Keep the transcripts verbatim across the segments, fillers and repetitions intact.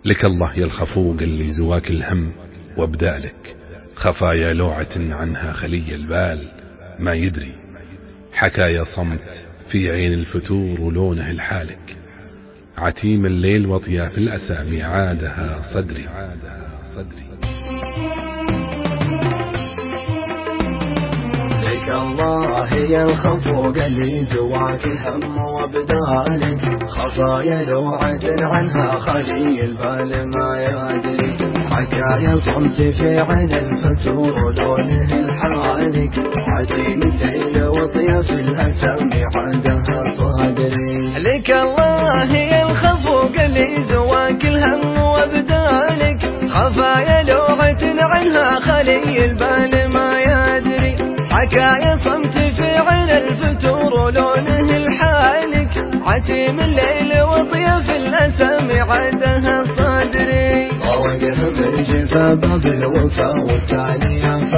لك الله يا الخفوق اللي زواك الهم وابدأ لك خفايا لوعة عنها خلي البال ما يدري، حكايا صمت في عين الفتور ولونه الحالك، عتيم الليل وطياف الأسامي عادها صدري. لك الله يا الخفوق اللي زواك الهم وابدالك خفايا لوعة عنها خلي البال ما يدري، حكايا صمت في عين الفتور ولونه الحالك، عتيم الليل وطياف الأسامي عادها صدري. لك الله يا الخفوق اللي زواك الهم وابدالك خفايا لوعة عنها خلي البال ما يدري، حكايا صمت في عين الفتور ولونه الحالك، عتيم الليل وطياف الأسامي عادها صدري. طرقهم الجفا باب الوفا والتالي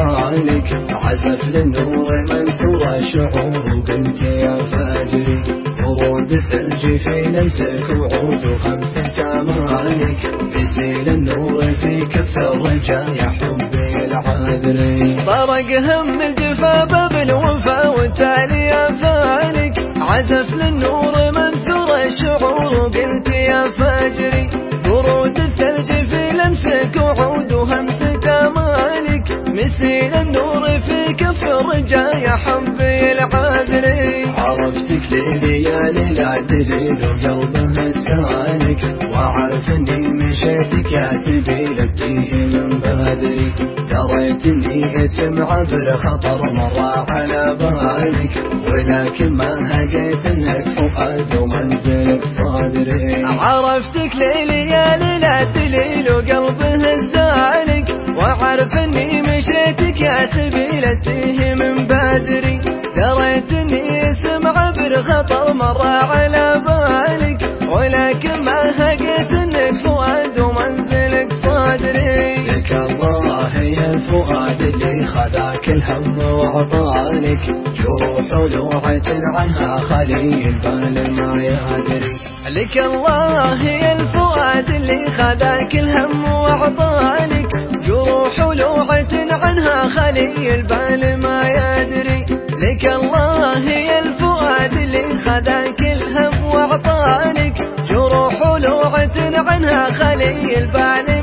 فالك، عزف للنور منثور شعور قلت يا فاجري، ورود الثلج في لمسك وعود خمسة مالك، يسيل النور في كف الرجا يا حبي العذري. طرقهم الجفا باب الوفا والتالي فالك، عزف للنور منثور شعور قلت يا فاجري، ورود الثلج في لمسك وعود همسة مالك، مسيل النور في كف الرجا يا حبي العذري. عرفتك ليالي لا دليل وقلبها السالك، وعرف اني مشيتك يا سبيل التيه من بدري، دريت اني اسم عبر خطر مر على بالك، ولكن ما هقيت انك فؤاد ومنزلك صادري. عرفتك ليالي لا دليل وقلبها السالك، وعرف اني مشيتك يا سبيل التيه من بدري، دريت اني اسم عبر خطر مر على بالك، ولكن ما هقيت انك فؤاد ومنزلك صادري. لك الله يا الفؤاد اللي خذاك الهم وعطالك، جروح لوعة عنها خلي البال ما يدري. لك الله يا الفؤاد اللي خذاك الهم وعطالك، جروح لوعة عنها خلي البال ما يدري. لك الله يا الفؤاد اللي خذاك الهم وعطالك، جروح لوعة عنها خلي البال